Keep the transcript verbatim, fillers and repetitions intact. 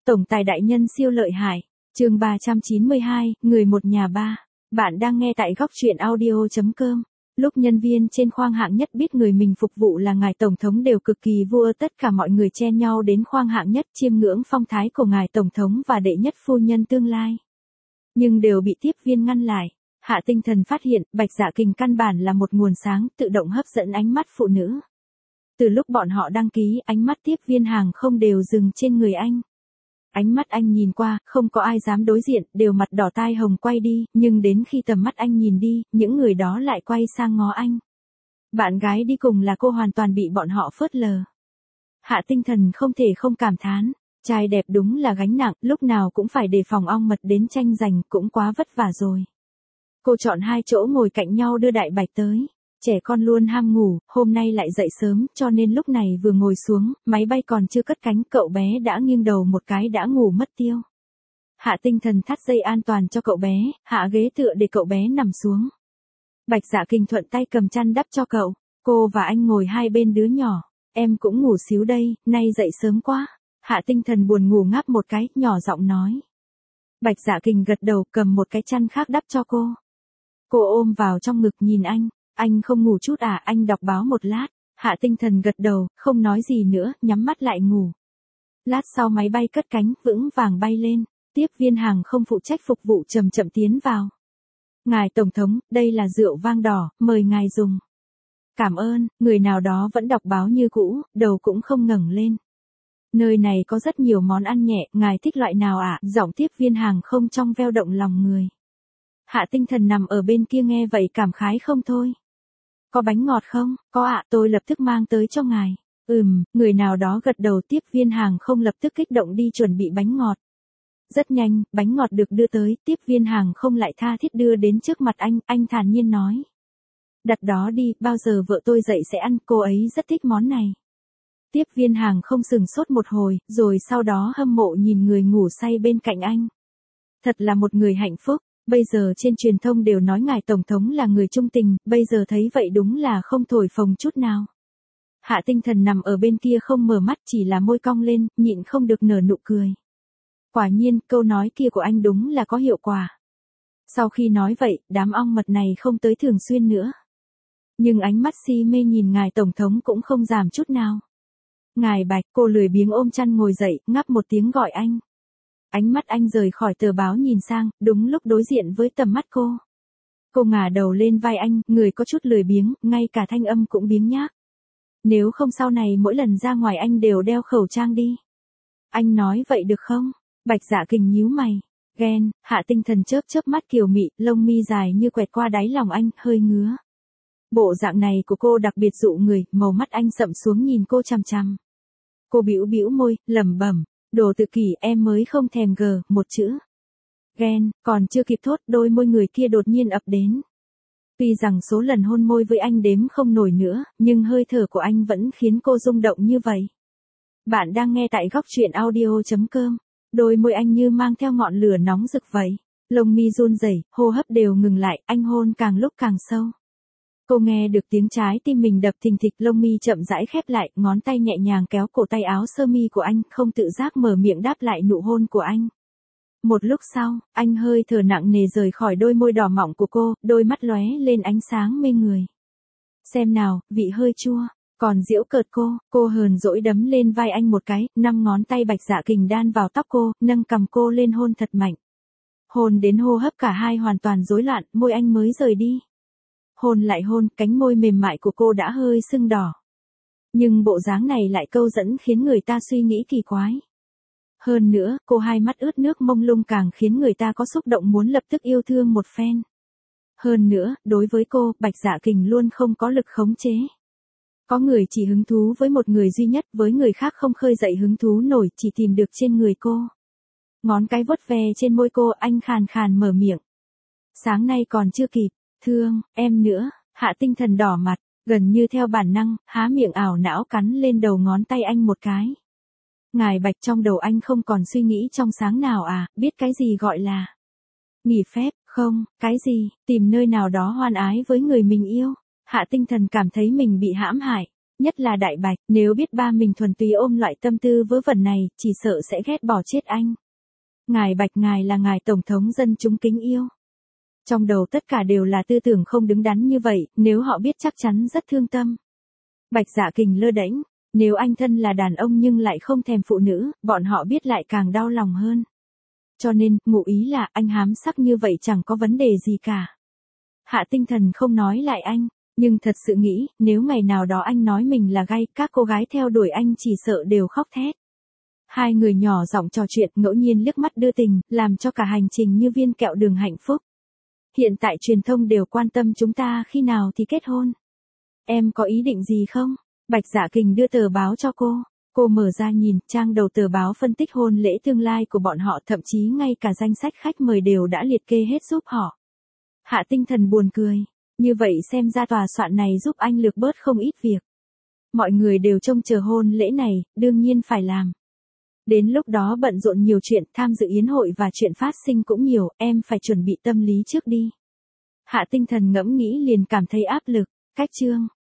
Tổng tài đại nhân siêu lợi hại. Chương ba trăm chín mươi hai, người một nhà ba. Bạn đang nghe tại góc truyện audio chấm com. Lúc nhân viên trên khoang hạng nhất biết người mình phục vụ là ngài tổng thống đều cực kỳ vua, tất cả mọi người chen nhau đến khoang hạng nhất chiêm ngưỡng phong thái của ngài tổng thống và đệ nhất phu nhân tương lai. Nhưng đều bị tiếp viên ngăn lại. Hạ Tinh Thần phát hiện, Bạch Dạ Kình căn bản là một nguồn sáng tự động hấp dẫn ánh mắt phụ nữ. Từ lúc bọn họ đăng ký, ánh mắt tiếp viên hàng không đều dừng trên người anh. Ánh mắt anh nhìn qua, không có ai dám đối diện, đều mặt đỏ tai hồng quay đi, nhưng đến khi tầm mắt anh nhìn đi, những người đó lại quay sang ngó anh. Bạn gái đi cùng là cô hoàn toàn bị bọn họ phớt lờ. Hạ Tinh Thần không thể không cảm thán, trai đẹp đúng là gánh nặng, lúc nào cũng phải đề phòng ong mật đến tranh giành, cũng quá vất vả rồi. Cô chọn hai chỗ ngồi cạnh nhau đưa Đại Bạch tới. Trẻ con luôn ham ngủ, hôm nay lại dậy sớm, cho nên lúc này vừa ngồi xuống, máy bay còn chưa cất cánh, cậu bé đã nghiêng đầu một cái đã ngủ mất tiêu. Hạ Tinh Thần thắt dây an toàn cho cậu bé, hạ ghế tựa để cậu bé nằm xuống. Bạch Dạ Kình thuận tay cầm chăn đắp cho cậu, cô và anh ngồi hai bên đứa nhỏ, em cũng ngủ xíu đây, nay dậy sớm quá. Hạ Tinh Thần buồn ngủ ngáp một cái, nhỏ giọng nói. Bạch Dạ Kình gật đầu, cầm một cái chăn khác đắp cho cô. Cô ôm vào trong ngực nhìn anh. Anh không ngủ chút à, anh đọc báo một lát. Hạ Tinh Thần gật đầu, không nói gì nữa, nhắm mắt lại ngủ. Lát sau máy bay cất cánh, vững vàng bay lên. Tiếp viên hàng không phụ trách phục vụ chậm chậm tiến vào. Ngài Tổng thống, đây là rượu vang đỏ, mời ngài dùng. Cảm ơn, người nào đó vẫn đọc báo như cũ, đầu cũng không ngẩng lên. Nơi này có rất nhiều món ăn nhẹ, ngài thích loại nào ạ? À? Giọng tiếp viên hàng không trong veo động lòng người. Hạ Tinh Thần nằm ở bên kia nghe vậy cảm khái không thôi. Có bánh ngọt không? Có ạ, tôi lập tức mang tới cho ngài. Ừm, người nào đó gật đầu, tiếp viên hàng không lập tức kích động đi chuẩn bị bánh ngọt. Rất nhanh, bánh ngọt được đưa tới, tiếp viên hàng không lại tha thiết đưa đến trước mặt anh, anh thản nhiên nói. Đặt đó đi, bao giờ vợ tôi dậy sẽ ăn, cô ấy rất thích món này. Tiếp viên hàng không sừng sốt một hồi, rồi sau đó hâm mộ nhìn người ngủ say bên cạnh anh. Thật là một người hạnh phúc. Bây giờ trên truyền thông đều nói ngài Tổng thống là người trung tình, bây giờ thấy vậy đúng là không thổi phồng chút nào. Hạ Tinh Thần nằm ở bên kia không mở mắt, chỉ là môi cong lên, nhịn không được nở nụ cười. Quả nhiên, câu nói kia của anh đúng là có hiệu quả. Sau khi nói vậy, đám ong mật này không tới thường xuyên nữa. Nhưng ánh mắt si mê nhìn ngài Tổng thống cũng không giảm chút nào. Ngài Bạch, cô lười biếng ôm chăn ngồi dậy, ngáp một tiếng gọi anh. Ánh mắt anh rời khỏi tờ báo nhìn sang, đúng lúc đối diện với tầm mắt cô. Cô ngả đầu lên vai anh, người có chút lười biếng, ngay cả thanh âm cũng biếng nhác. Nếu không sau này mỗi lần ra ngoài anh đều đeo khẩu trang đi. Anh nói vậy được không? Bạch Dạ Kình nhíu mày. Ghen, Hạ Tinh Thần chớp chớp mắt kiều mị, lông mi dài như quẹt qua đáy lòng anh, hơi ngứa. Bộ dạng này của cô đặc biệt dụ người, màu mắt anh sậm xuống nhìn cô chằm chằm. Cô bĩu bĩu môi, lẩm bẩm. Đồ tự kỷ, em mới không thèm gờ, một chữ. Ghen, còn chưa kịp thốt, đôi môi người kia đột nhiên ập đến. Tuy rằng số lần hôn môi với anh đếm không nổi nữa, nhưng hơi thở của anh vẫn khiến cô rung động như vậy. Bạn đang nghe tại góc truyện audio chấm com. Đôi môi anh như mang theo ngọn lửa nóng rực vậy. Lông mi run rẩy, hô hấp đều ngừng lại, anh hôn càng lúc càng sâu. Cô nghe được tiếng trái tim mình đập thình thịch, lông mi chậm rãi khép lại, ngón tay nhẹ nhàng kéo cổ tay áo sơ mi của anh, không tự giác mở miệng đáp lại nụ hôn của anh. Một lúc sau, anh hơi thở nặng nề rời khỏi đôi môi đỏ mọng của cô, đôi mắt lóe lên ánh sáng mê người. Xem nào, vị hơi chua, còn giễu cợt cô, cô hờn dỗi đấm lên vai anh một cái, năm ngón tay Bạch Dạ Kình đan vào tóc cô, nâng cằm cô lên hôn thật mạnh. Hôn đến hô hấp cả hai hoàn toàn rối loạn, môi anh mới rời đi. Hôn lại hôn, cánh môi mềm mại của cô đã hơi sưng đỏ. Nhưng bộ dáng này lại câu dẫn khiến người ta suy nghĩ kỳ quái. Hơn nữa, cô hai mắt ướt nước mông lung càng khiến người ta có xúc động muốn lập tức yêu thương một phen. Hơn nữa, đối với cô, Bạch Dạ Kình luôn không có lực khống chế. Có người chỉ hứng thú với một người duy nhất, với người khác không khơi dậy hứng thú nổi, chỉ tìm được trên người cô. Ngón cái vuốt ve trên môi cô, anh khàn khàn mở miệng. Sáng nay còn chưa kịp. Thương, em nữa. Hạ Tinh Thần đỏ mặt, gần như theo bản năng, há miệng ảo não cắn lên đầu ngón tay anh một cái. Ngài Bạch, trong đầu anh không còn suy nghĩ trong sáng nào à, biết cái gì gọi là nghỉ phép, không, cái gì, tìm nơi nào đó hoan ái với người mình yêu. Hạ Tinh Thần cảm thấy mình bị hãm hại. Nhất là Đại Bạch, nếu biết ba mình thuần túy ôm loại tâm tư vớ vẩn này, chỉ sợ sẽ ghét bỏ chết anh. Ngài Bạch ngài là ngài tổng thống dân chúng kính yêu. Trong đầu tất cả đều là tư tưởng không đứng đắn như vậy, nếu họ biết chắc chắn rất thương tâm. Bạch Dạ Kình lơ đễnh, nếu anh thân là đàn ông nhưng lại không thèm phụ nữ, bọn họ biết lại càng đau lòng hơn. Cho nên, ngụ ý là anh hám sắc như vậy chẳng có vấn đề gì cả. Hạ Tinh Thần không nói lại anh, nhưng thật sự nghĩ, nếu ngày nào đó anh nói mình là gay, các cô gái theo đuổi anh chỉ sợ đều khóc thét. Hai người nhỏ giọng trò chuyện ngẫu nhiên liếc mắt đưa tình, làm cho cả hành trình như viên kẹo đường hạnh phúc. Hiện tại truyền thông đều quan tâm chúng ta khi nào thì kết hôn. Em có ý định gì không? Bạch Dạ Kình đưa tờ báo cho cô. Cô mở ra nhìn, trang đầu tờ báo phân tích hôn lễ tương lai của bọn họ, thậm chí ngay cả danh sách khách mời đều đã liệt kê hết giúp họ. Hạ Tinh Thần buồn cười. Như vậy xem ra tòa soạn này giúp anh lược bớt không ít việc. Mọi người đều trông chờ hôn lễ này, đương nhiên phải làm. Đến lúc đó bận rộn nhiều chuyện, tham dự yến hội và chuyện phát sinh cũng nhiều, em phải chuẩn bị tâm lý trước đi. Hạ Tinh Thần ngẫm nghĩ liền cảm thấy áp lực. Cách chương